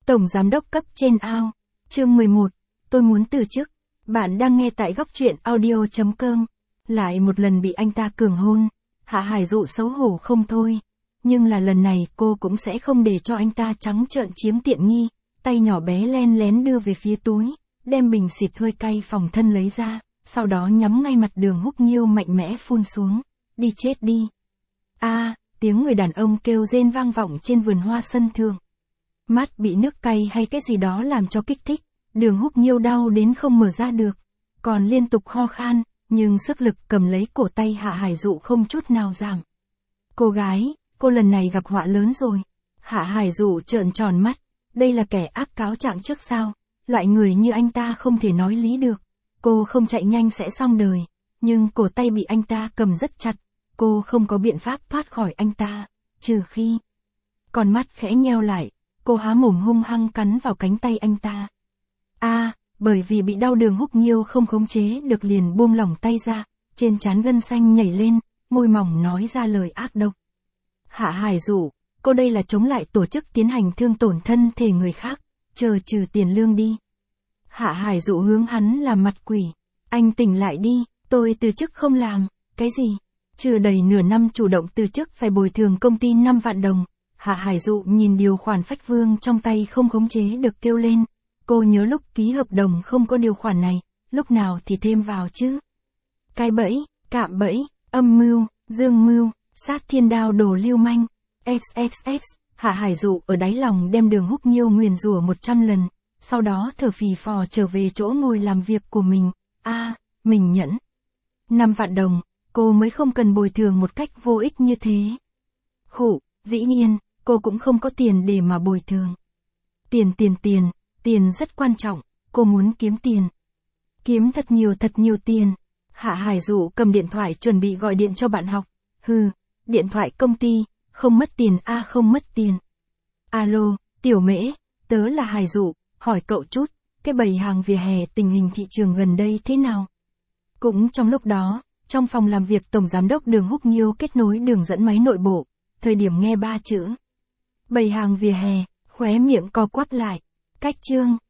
Tổng giám đốc cấp trên ao. Chương 11. Tôi muốn từ chức. Bạn đang nghe tại góc truyện audio.com. Lại một lần bị anh ta cường hôn. Hạ Hải Dụ xấu hổ không thôi. Nhưng là lần này cô cũng sẽ không để cho anh ta trắng trợn chiếm tiện nghi. Tay nhỏ bé len lén đưa về phía túi, đem bình xịt hơi cay phòng thân lấy ra, sau đó nhắm ngay mặt Đường Húc Nhiêu mạnh mẽ phun xuống. Đi chết đi. Tiếng người đàn ông kêu rên vang vọng trên vườn hoa sân thượng. Mắt bị nước cay hay cái gì đó làm cho kích thích, Đường Húc Nhiêu đau đến không mở ra được, còn liên tục ho khan, nhưng sức lực cầm lấy cổ tay Hạ Hải Dụ không chút nào giảm. Cô gái, cô lần này gặp họa lớn rồi. Hạ Hải Dụ trợn tròn mắt, đây là kẻ ác cáo trạng trước sao, loại người như anh ta không thể nói lý được. Cô không chạy nhanh sẽ xong đời, nhưng cổ tay bị anh ta cầm rất chặt, cô không có biện pháp thoát khỏi anh ta, trừ khi... Con mắt khẽ nheo lại, cô há mồm hung hăng cắn vào cánh tay anh ta. Bởi vì bị đau Đường Húc Nhiêu không khống chế được liền buông lỏng tay ra, trên trán gân xanh nhảy lên, môi mỏng nói ra lời ác độc. Hạ Hải Dụ, cô đây là chống lại tổ chức tiến hành thương tổn thân thể người khác, chờ trừ tiền lương đi. Hạ Hải Dụ hướng hắn làm mặt quỷ. Anh tỉnh lại đi, tôi từ chức không làm. Cái gì? Chưa đầy nửa năm chủ động từ chức phải bồi thường công ty 5 vạn đồng. Hạ Hải Dụ nhìn điều khoản phách vương trong tay không khống chế được kêu lên. Cô nhớ lúc ký hợp đồng không có điều khoản này, lúc nào thì thêm vào chứ. Cái bẫy, cạm bẫy, âm mưu, dương mưu, sát thiên đao đồ lưu manh. XXX, Hạ Hải Dụ ở đáy lòng đem Đường Húc Nhiêu nguyền rủa 100 lần, sau đó thở phì phò trở về chỗ ngồi làm việc của mình. Mình nhẫn. 5 vạn đồng, cô mới không cần bồi thường một cách vô ích như thế. Dĩ nhiên, cô cũng không có tiền để mà bồi thường. Tiền rất quan trọng, cô muốn kiếm tiền. Kiếm thật nhiều tiền. Hạ Hải Dụ cầm điện thoại chuẩn bị gọi điện cho bạn học. Điện thoại công ty, không mất tiền không mất tiền. Alo, Tiểu Mễ, tớ là Hải Dụ, hỏi cậu chút, cái bày hàng vỉa hè tình hình thị trường gần đây thế nào? Cũng trong lúc đó, trong phòng làm việc Tổng Giám đốc Đường Húc Nhiêu kết nối đường dẫn máy nội bộ, thời điểm nghe 3 chữ bày hàng vỉa hè, khóe miệng co quắp lại. Cách chương,